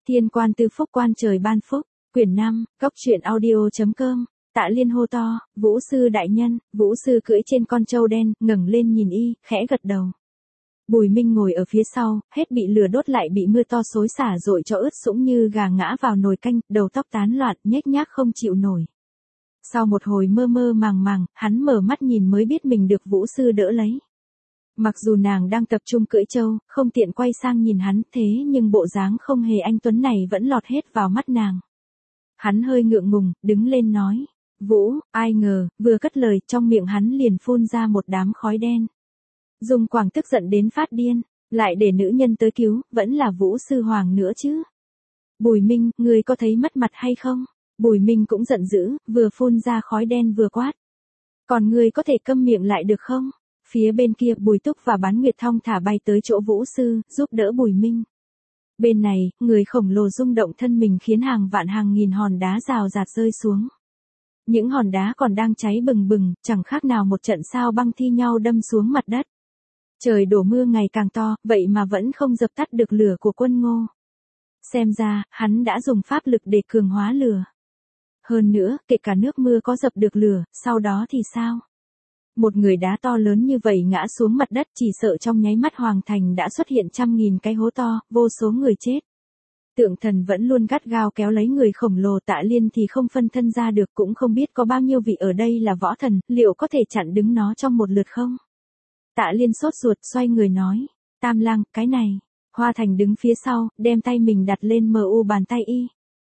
Thiên quan tư phúc quan trời ban phúc, quyển 5, góc truyện audio.com, Tạ Liên hô to, Vũ sư đại nhân. Vũ sư cưỡi trên con trâu đen, ngẩng lên nhìn y, khẽ gật đầu. Bùi Minh ngồi ở phía sau, hết bị lửa đốt lại bị mưa to xối xả dội cho ướt sũng như gà ngã vào nồi canh, đầu tóc tán loạn, nhếch nhác không chịu nổi. Sau một hồi mơ mơ màng màng, hắn mở mắt nhìn mới biết mình được Vũ sư đỡ lấy. Mặc dù nàng đang tập trung cưỡi trâu, không tiện quay sang nhìn hắn, thế nhưng bộ dáng không hề anh tuấn này vẫn lọt hết vào mắt nàng. Hắn hơi ngượng ngùng, đứng lên nói, Vũ, ai ngờ, vừa cất lời trong miệng hắn liền phun ra một đám khói đen. Dung Quảng tức giận đến phát điên, lại để nữ nhân tới cứu, vẫn là Vũ sư hoàng nữa chứ. Bùi Minh, ngươi có thấy mất mặt hay không? Bùi Minh cũng giận dữ, vừa phun ra khói đen vừa quát. Còn ngươi có thể câm miệng lại được không? Phía bên kia Bùi Túc và Bán Nguyệt thong thả bay tới chỗ Vũ sư, giúp đỡ Bùi Minh. Bên này, người khổng lồ rung động thân mình khiến hàng vạn hàng nghìn hòn đá rào rạt rơi xuống. Những hòn đá còn đang cháy bừng bừng, chẳng khác nào một trận sao băng thi nhau đâm xuống mặt đất. Trời đổ mưa ngày càng to, vậy mà vẫn không dập tắt được lửa của Quân Ngô. Xem ra, hắn đã dùng pháp lực để cường hóa lửa. Hơn nữa, kể cả nước mưa có dập được lửa, sau đó thì sao? Một người đá to lớn như vậy ngã xuống mặt đất, chỉ sợ trong nháy mắt Hoàng Thành đã xuất hiện trăm nghìn cái hố to, vô số người chết. Tượng Thần vẫn luôn gắt gao kéo lấy người khổng lồ Tạ Liên thì không phân thân ra được, cũng không biết có bao nhiêu vị ở đây là võ thần, liệu có thể chặn đứng nó trong một lượt không? Tạ Liên sốt ruột xoay người nói, Tam Lang, cái này. Hoa Thành đứng phía sau, đem tay mình đặt lên mu bàn tay y.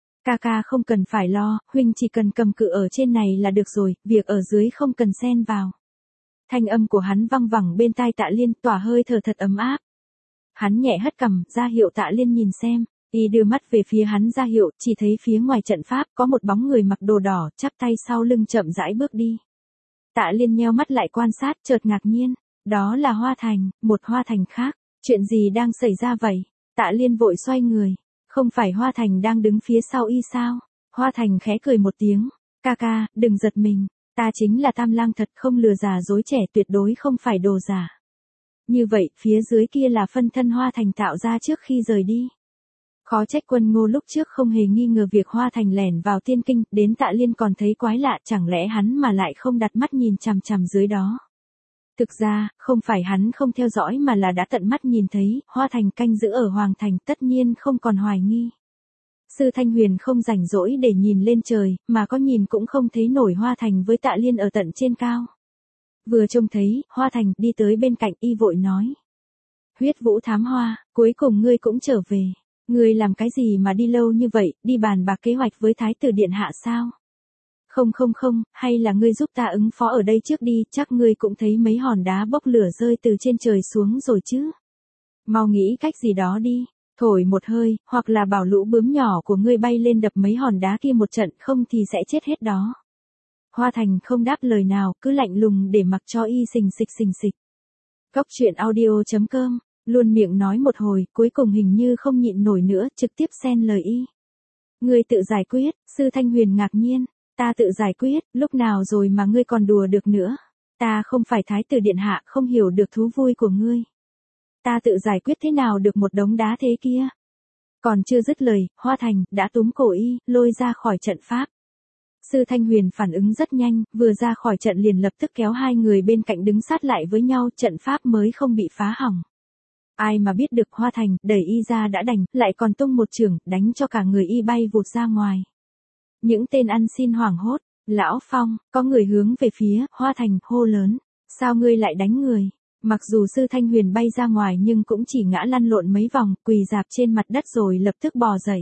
Ca không cần phải lo, huynh chỉ cần cầm cự ở trên này là được rồi, việc ở dưới không cần xen vào. Thanh âm của hắn văng vẳng bên tai Tạ Liên, tỏa hơi thở thật ấm áp. Hắn nhẹ hất cằm, ra hiệu Tạ Liên nhìn xem, y đưa mắt về phía hắn ra hiệu, chỉ thấy phía ngoài trận pháp có một bóng người mặc đồ đỏ, chắp tay sau lưng chậm rãi bước đi. Tạ Liên nheo mắt lại quan sát, chợt ngạc nhiên, đó là Hoa Thành, một Hoa Thành khác, chuyện gì đang xảy ra vậy? Tạ Liên vội xoay người, không phải Hoa Thành đang đứng phía sau y sao? Hoa Thành khẽ cười một tiếng, ca, đừng giật mình. Ta chính là Tam Lang thật, không lừa già dối trẻ, tuyệt đối không phải đồ giả. Như vậy, phía dưới kia là phân thân Hoa Thành tạo ra trước khi rời đi. Khó trách Quân Ngô lúc trước không hề nghi ngờ việc Hoa Thành lẻn vào tiên kinh, đến Tạ Liên còn thấy quái lạ, chẳng lẽ hắn mà lại không đặt mắt nhìn chằm chằm dưới đó. Thực ra, không phải hắn không theo dõi mà là đã tận mắt nhìn thấy, Hoa Thành canh giữ ở Hoàng Thành, tất nhiên không còn hoài nghi. Sư Thanh Huyền không rảnh rỗi để nhìn lên trời, mà có nhìn cũng không thấy nổi Hoa Thành với Tạ Liên ở tận trên cao. Vừa trông thấy, Hoa Thành đi tới bên cạnh y vội nói. Huyết Vũ Thám Hoa, cuối cùng ngươi cũng trở về. Ngươi làm cái gì mà đi lâu như vậy, đi bàn bạc kế hoạch với Thái tử Điện Hạ sao? Không, hay là ngươi giúp ta ứng phó ở đây trước đi, chắc ngươi cũng thấy mấy hòn đá bốc lửa rơi từ trên trời xuống rồi chứ. Mau nghĩ cách gì đó đi. Thổi một hơi, hoặc là bảo lũ bướm nhỏ của ngươi bay lên đập mấy hòn đá kia một trận, không thì sẽ chết hết đó. Hoa Thành không đáp lời nào, cứ lạnh lùng để mặc cho y xình xịch. Góc truyện audio.com, luôn miệng nói một hồi, cuối cùng hình như không nhịn nổi nữa, trực tiếp xen lời y. Ngươi tự giải quyết, Sư Thanh Huyền ngạc nhiên, ta tự giải quyết, lúc nào rồi mà ngươi còn đùa được nữa. Ta không phải Thái tử Điện Hạ, không hiểu được thú vui của ngươi. Ta tự giải quyết thế nào được một đống đá thế kia? Còn chưa dứt lời, Hoa Thành đã túm cổ y, lôi ra khỏi trận pháp. Sư Thanh Huyền phản ứng rất nhanh, vừa ra khỏi trận liền lập tức kéo hai người bên cạnh đứng sát lại với nhau, trận pháp mới không bị phá hỏng. Ai mà biết được Hoa Thành đẩy y ra đã đành, lại còn tung một chưởng, đánh cho cả người y bay vụt ra ngoài. Những tên ăn xin hoảng hốt, Lão Phong, có người hướng về phía Hoa Thành hô lớn, sao ngươi lại đánh người? Mặc dù Sư Thanh Huyền bay ra ngoài nhưng cũng chỉ ngã lăn lộn mấy vòng, quỳ rạp trên mặt đất rồi lập tức bò dậy.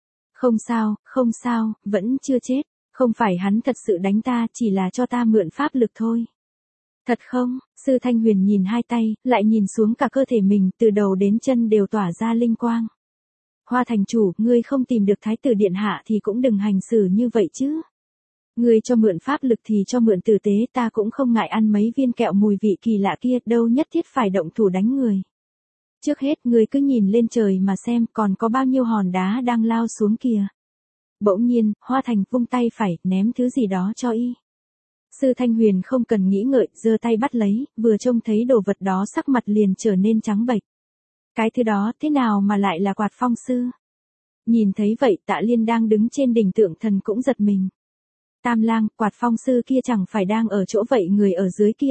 Không sao, vẫn chưa chết, không phải hắn thật sự đánh ta, chỉ là cho ta mượn pháp lực thôi. Thật không? Sư Thanh Huyền nhìn hai tay, lại nhìn xuống cả cơ thể mình, từ đầu đến chân đều tỏa ra linh quang. Hoa Thành chủ, ngươi không tìm được Thái tử Điện Hạ thì cũng đừng hành xử như vậy chứ. Ngươi cho mượn pháp lực thì cho mượn tử tế, ta cũng không ngại ăn mấy viên kẹo mùi vị kỳ lạ kia, đâu nhất thiết phải động thủ đánh người. Trước hết ngươi cứ nhìn lên trời mà xem, còn có bao nhiêu hòn đá đang lao xuống kìa. Bỗng nhiên, Hoa Thành vung tay phải, ném thứ gì đó cho y. Sư Thanh Huyền không cần nghĩ ngợi, giơ tay bắt lấy, vừa trông thấy đồ vật đó sắc mặt liền trở nên trắng bệch. Cái thứ đó thế nào mà lại là quạt phong sư? Nhìn thấy vậy Tạ Liên đang đứng trên đỉnh tượng thần cũng giật mình. Tam lang, quạt phong sư kia chẳng phải đang ở chỗ vậy, người ở dưới kia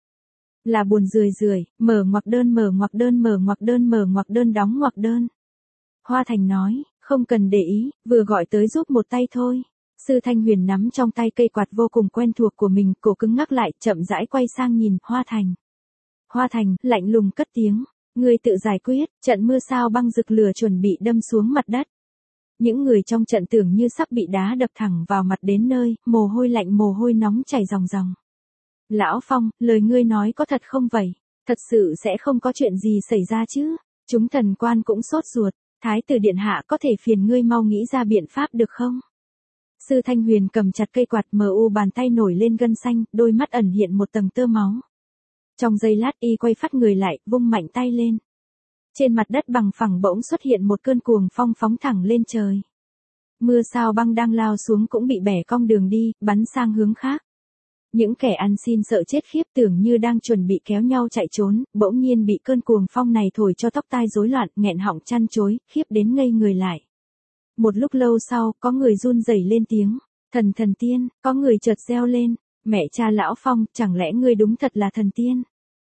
là buồn rười rượi, mở ngoặc đơn mở ngoặc đơn mở ngoặc đơn mở ngoặc đơn đóng ngoặc đơn. Hoa Thành nói, không cần để ý, vừa gọi tới giúp một tay thôi. Sư Thanh Huyền nắm trong tay cây quạt vô cùng quen thuộc của mình, cổ cứng ngắc lại, chậm rãi quay sang nhìn Hoa Thành. Hoa Thành, lạnh lùng cất tiếng, ngươi tự giải quyết, trận mưa sao băng rực lửa chuẩn bị đâm xuống mặt đất. Những người trong trận tưởng như sắp bị đá đập thẳng vào mặt đến nơi, mồ hôi lạnh mồ hôi nóng chảy ròng ròng. Lão Phong, lời ngươi nói có thật không vậy? Thật sự sẽ không có chuyện gì xảy ra chứ? Chúng thần quan cũng sốt ruột, Thái tử điện hạ có thể phiền ngươi mau nghĩ ra biện pháp được không? Sư Thanh Huyền cầm chặt cây quạt, mờ u bàn tay nổi lên gân xanh, đôi mắt ẩn hiện một tầng tơ máu. Trong giây lát y quay phát người lại, vung mạnh tay lên. Trên mặt đất bằng phẳng bỗng xuất hiện một cơn cuồng phong phóng thẳng lên trời. Mưa sao băng đang lao xuống cũng bị bẻ cong đường đi, bắn sang hướng khác. Những kẻ ăn xin sợ chết khiếp tưởng như đang chuẩn bị kéo nhau chạy trốn, bỗng nhiên bị cơn cuồng phong này thổi cho tóc tai rối loạn, nghẹn họng chăn chối, khiếp đến ngây người lại. Một lúc lâu sau, có người run rẩy lên tiếng, thần tiên, có người chợt reo lên, mẹ cha Lão Phong, chẳng lẽ ngươi đúng thật là thần tiên?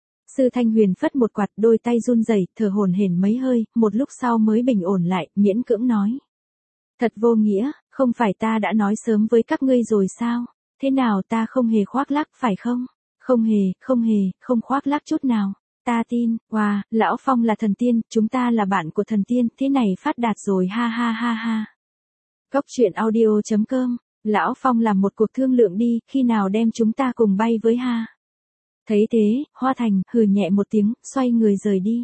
Sư Thanh Huyền phất một quạt, đôi tay run rẩy, thở hổn hển mấy hơi, một lúc sau mới bình ổn lại, miễn cưỡng nói. Thật vô nghĩa, không phải ta đã nói sớm với các ngươi rồi sao? Thế nào ta không hề khoác lác phải không? Không hề, không khoác lác chút nào. Ta tin, wow, Lão Phong là thần tiên, chúng ta là bạn của thần tiên, thế này phát đạt rồi ha ha ha ha. Góc truyện audio.com, Lão Phong làm một cuộc thương lượng đi, khi nào đem chúng ta cùng bay với ha. Thấy thế, Hoa Thành hừ nhẹ một tiếng, xoay người rời đi.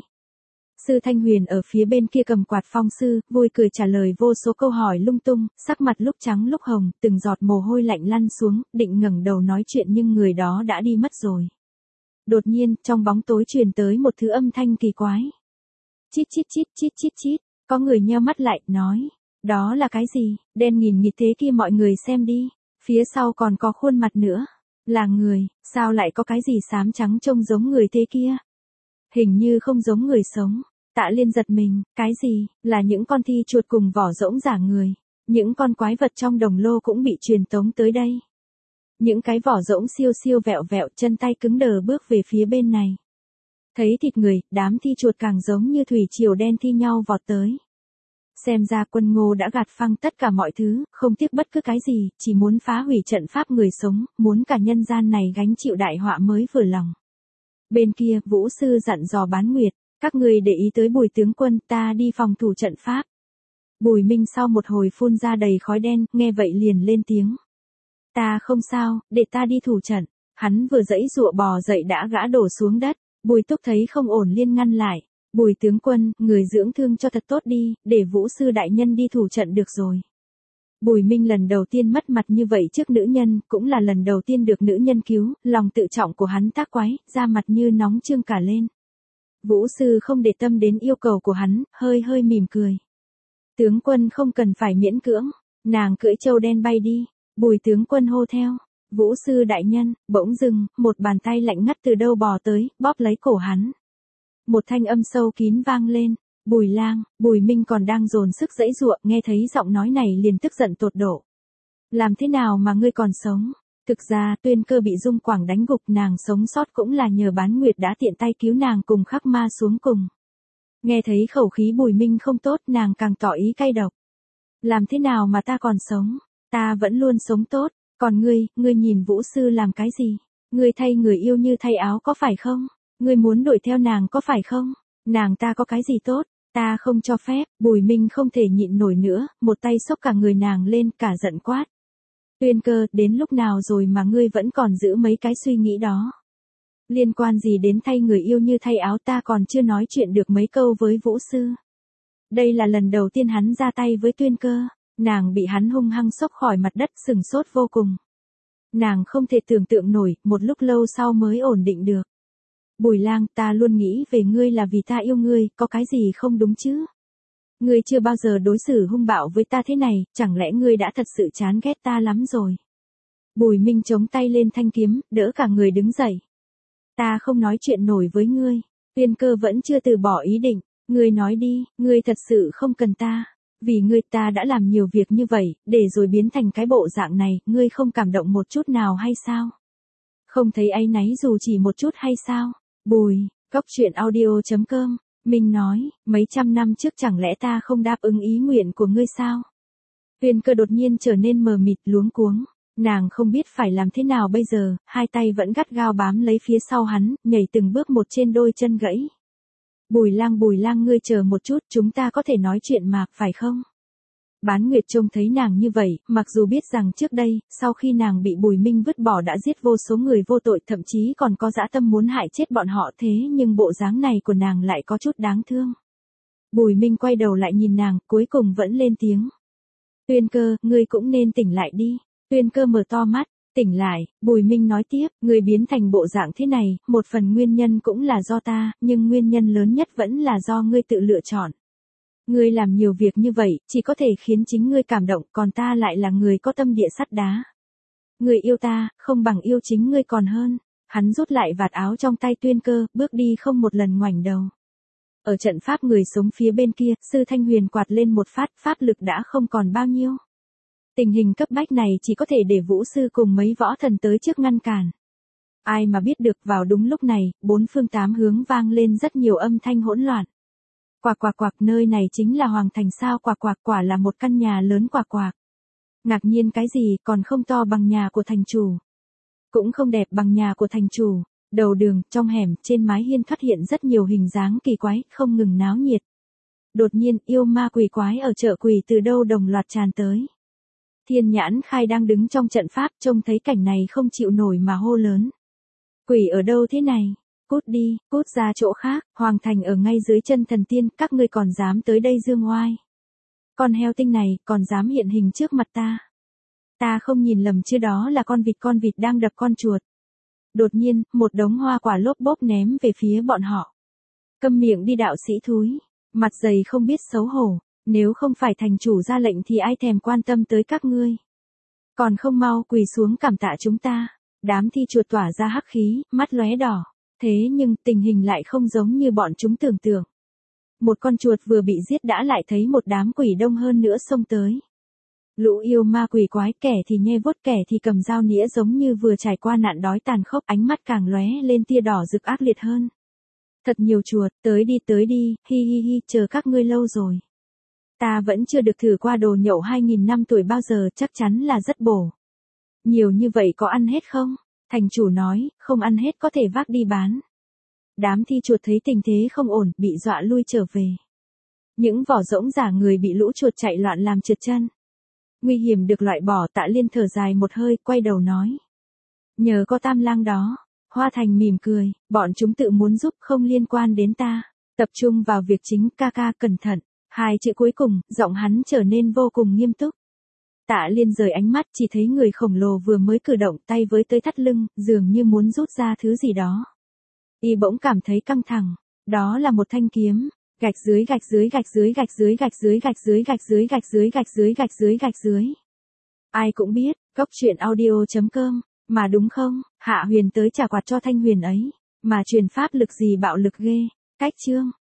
Sư Thanh Huyền ở phía bên kia cầm quạt phong sư, vui cười trả lời vô số câu hỏi lung tung, sắc mặt lúc trắng lúc hồng, từng giọt mồ hôi lạnh lăn xuống, định ngẩng đầu nói chuyện nhưng người đó đã đi mất rồi. Đột nhiên, trong bóng tối truyền tới một thứ âm thanh kỳ quái. Chít chít chít chít chít chít, có người nheo mắt lại, nói, đó là cái gì, đen nghìn nghịt thế kia mọi người xem đi, phía sau còn có khuôn mặt nữa, là người, sao lại có cái gì xám trắng trông giống người thế kia? Hình như không giống người sống. Tạ Liên giật mình, cái gì, là những con thi chuột cùng vỏ rỗng giả người, những con quái vật trong đồng lô cũng bị truyền tống tới đây. Những cái vỏ rỗng siêu siêu vẹo vẹo, chân tay cứng đờ bước về phía bên này. Thấy thịt người, đám thi chuột càng giống như thủy triều đen thi nhau vọt tới. Xem ra quân Ngô đã gạt phăng tất cả mọi thứ, không tiếc bất cứ cái gì, chỉ muốn phá hủy trận pháp người sống, muốn cả nhân gian này gánh chịu đại họa mới vừa lòng. Bên kia, Vũ Sư dặn dò Bán Nguyệt, các người để ý tới Bùi tướng quân, ta đi phòng thủ trận pháp. Bùi Minh sau một hồi phun ra đầy khói đen, nghe vậy liền lên tiếng. Ta không sao, để ta đi thủ trận. Hắn vừa giãy giụa bò dậy đã gã đổ xuống đất. Bùi Túc thấy không ổn liền ngăn lại. Bùi tướng quân, người dưỡng thương cho thật tốt đi, để Vũ Sư đại nhân đi thủ trận được rồi. Bùi Minh lần đầu tiên mất mặt như vậy trước nữ nhân, cũng là lần đầu tiên được nữ nhân cứu, lòng tự trọng của hắn tác quái, da mặt như nóng trương cả lên. Vũ Sư không để tâm đến yêu cầu của hắn, hơi mỉm cười. Tướng quân không cần phải miễn cưỡng, nàng cưỡi trâu đen bay đi, Bùi tướng quân hô theo. Vũ Sư đại nhân, bỗng dưng, một bàn tay lạnh ngắt từ đâu bò tới, bóp lấy cổ hắn. Một thanh âm sâu kín vang lên. Bùi lang, Bùi Minh còn đang dồn sức giãy giụa, nghe thấy giọng nói này liền tức giận tột độ. Làm thế nào mà ngươi còn sống? Thực ra, Tuyên Cơ bị Dung Quảng đánh gục, nàng sống sót cũng là nhờ Bán Nguyệt đã tiện tay cứu nàng cùng Khắc Ma xuống cùng. Nghe thấy khẩu khí Bùi Minh không tốt, nàng càng tỏ ý cay độc. Làm thế nào mà ta còn sống? Ta vẫn luôn sống tốt, còn ngươi nhìn Vũ Sư làm cái gì? Ngươi thay người yêu như thay áo có phải không? Ngươi muốn đuổi theo nàng có phải không? Nàng ta có cái gì tốt? Ta không cho phép. Bùi Minh không thể nhịn nổi nữa, một tay xốc cả người nàng lên, cả giận quát. Tuyên Cơ, đến lúc nào rồi mà ngươi vẫn còn giữ mấy cái suy nghĩ đó? Liên quan gì đến thay người yêu như thay áo, ta còn chưa nói chuyện được mấy câu với Vũ Sư. Đây là lần đầu tiên hắn ra tay với Tuyên Cơ, nàng bị hắn hung hăng xốc khỏi mặt đất, sừng sốt vô cùng. Nàng không thể tưởng tượng nổi, một lúc lâu sau mới ổn định được. Bùi lang, ta luôn nghĩ về ngươi là vì ta yêu ngươi, có cái gì không đúng chứ? Ngươi chưa bao giờ đối xử hung bạo với ta thế này, chẳng lẽ ngươi đã thật sự chán ghét ta lắm rồi? Bùi Minh chống tay lên thanh kiếm, đỡ cả người đứng dậy. Ta không nói chuyện nổi với ngươi. Tuyên Cơ vẫn chưa từ bỏ ý định. Ngươi nói đi, ngươi thật sự không cần ta. Vì ngươi ta đã làm nhiều việc như vậy, để rồi biến thành cái bộ dạng này, ngươi không cảm động một chút nào hay sao? Không thấy áy náy dù chỉ một chút hay sao? Bùi, Cóc truyện audio.com, Minh nói, mấy trăm năm trước chẳng lẽ ta không đáp ứng ý nguyện của ngươi sao? Uyên Cơ đột nhiên trở nên mờ mịt luống cuống. Nàng không biết phải làm thế nào bây giờ, hai tay vẫn gắt gao bám lấy phía sau hắn, nhảy từng bước một trên đôi chân gãy. Bùi lang ngươi chờ một chút, chúng ta có thể nói chuyện mà, phải không? Bán Nguyệt trông thấy nàng như vậy, mặc dù biết rằng trước đây, sau khi nàng bị Bùi Minh vứt bỏ đã giết vô số người vô tội, thậm chí còn có dã tâm muốn hại chết bọn họ, thế nhưng bộ dáng này của nàng lại có chút đáng thương. Bùi Minh quay đầu lại nhìn nàng, cuối cùng vẫn lên tiếng. Uyên Cơ, ngươi cũng nên tỉnh lại đi. Uyên Cơ mở to mắt, tỉnh lại, Bùi Minh nói tiếp, ngươi biến thành bộ dạng thế này, một phần nguyên nhân cũng là do ta, nhưng nguyên nhân lớn nhất vẫn là do ngươi tự lựa chọn. Ngươi làm nhiều việc như vậy, chỉ có thể khiến chính ngươi cảm động, còn ta lại là người có tâm địa sắt đá. Ngươi yêu ta, không bằng yêu chính ngươi còn hơn. Hắn rút lại vạt áo trong tay Uyên Cơ, bước đi không một lần ngoảnh đầu. Ở trận pháp người sống phía bên kia, Sư Thanh Huyền quạt lên một phát, pháp lực đã không còn bao nhiêu. Tình hình cấp bách này chỉ có thể để Vũ Sư cùng mấy võ thần tới trước ngăn cản. Ai mà biết được vào đúng lúc này, bốn phương tám hướng vang lên rất nhiều âm thanh hỗn loạn. Quạc, nơi này chính là Hoàng Thành sao? Quả là một căn nhà lớn quạc. Ngạc nhiên cái gì, còn không to bằng nhà của thành chủ. Cũng không đẹp bằng nhà của thành chủ. Đầu đường, trong hẻm, trên mái hiên xuất hiện rất nhiều hình dáng kỳ quái, không ngừng náo nhiệt. Đột nhiên, yêu ma quỷ quái ở chợ quỷ từ đâu đồng loạt tràn tới. Thiên Nhãn Khai đang đứng trong trận pháp, trông thấy cảnh này không chịu nổi mà hô lớn. Quỷ ở đâu thế này? Cút đi, cút ra chỗ khác, Hoàng Thành ở ngay dưới chân thần tiên, các ngươi còn dám tới đây dương oai. Con heo tinh này, còn dám hiện hình trước mặt ta. Ta không nhìn lầm chứ, đó là con vịt đang đập con chuột. Đột nhiên, một đống hoa quả lốp bốp ném về phía bọn họ. Câm miệng đi đạo sĩ thúi, mặt dày không biết xấu hổ, nếu không phải thành chủ ra lệnh thì ai thèm quan tâm tới các ngươi. Còn không mau quỳ xuống cảm tạ chúng ta. Đám thi chuột tỏa ra hắc khí, mắt lóe đỏ. Thế nhưng tình hình lại không giống như bọn chúng tưởng tượng. Một con chuột vừa bị giết đã lại thấy một đám quỷ đông hơn nữa xông tới. Lũ yêu ma quỷ quái, kẻ thì nhe vuốt, kẻ thì cầm dao nĩa, giống như vừa trải qua nạn đói tàn khốc, ánh mắt càng lóe lên tia đỏ rực ác liệt hơn. Thật nhiều chuột, tới đi, hi, chờ các ngươi lâu rồi. Ta vẫn chưa được thử qua đồ nhậu 2000 năm tuổi bao giờ, chắc chắn là rất bổ. Nhiều như vậy có ăn hết không? Thành chủ nói, không ăn hết có thể vác đi bán. Đám thi chuột thấy tình thế không ổn, bị dọa lui trở về. Những vỏ rỗng giả người bị lũ chuột chạy loạn làm trượt chân. Nguy hiểm được loại bỏ, Tạ Liên thở dài một hơi, quay đầu nói. Nhờ có Tam Lang đó. Hoa Thành mỉm cười, bọn chúng tự muốn giúp, không liên quan đến ta. Tập trung vào việc chính, ca cẩn thận. Hai chữ cuối cùng, giọng hắn trở nên vô cùng nghiêm túc. Tạ Liên rời ánh mắt, chỉ thấy người khổng lồ vừa mới cử động tay với tới thắt lưng, dường như muốn rút ra thứ gì đó. Y bỗng cảm thấy căng thẳng. Đó là một thanh kiếm. Gạch dưới. Ai cũng biết, Cóc truyện audio.com, mà đúng không? Hạ Huyền tới trả quạt cho Thanh Huyền ấy, mà truyền pháp lực gì bạo lực ghê. Cách chương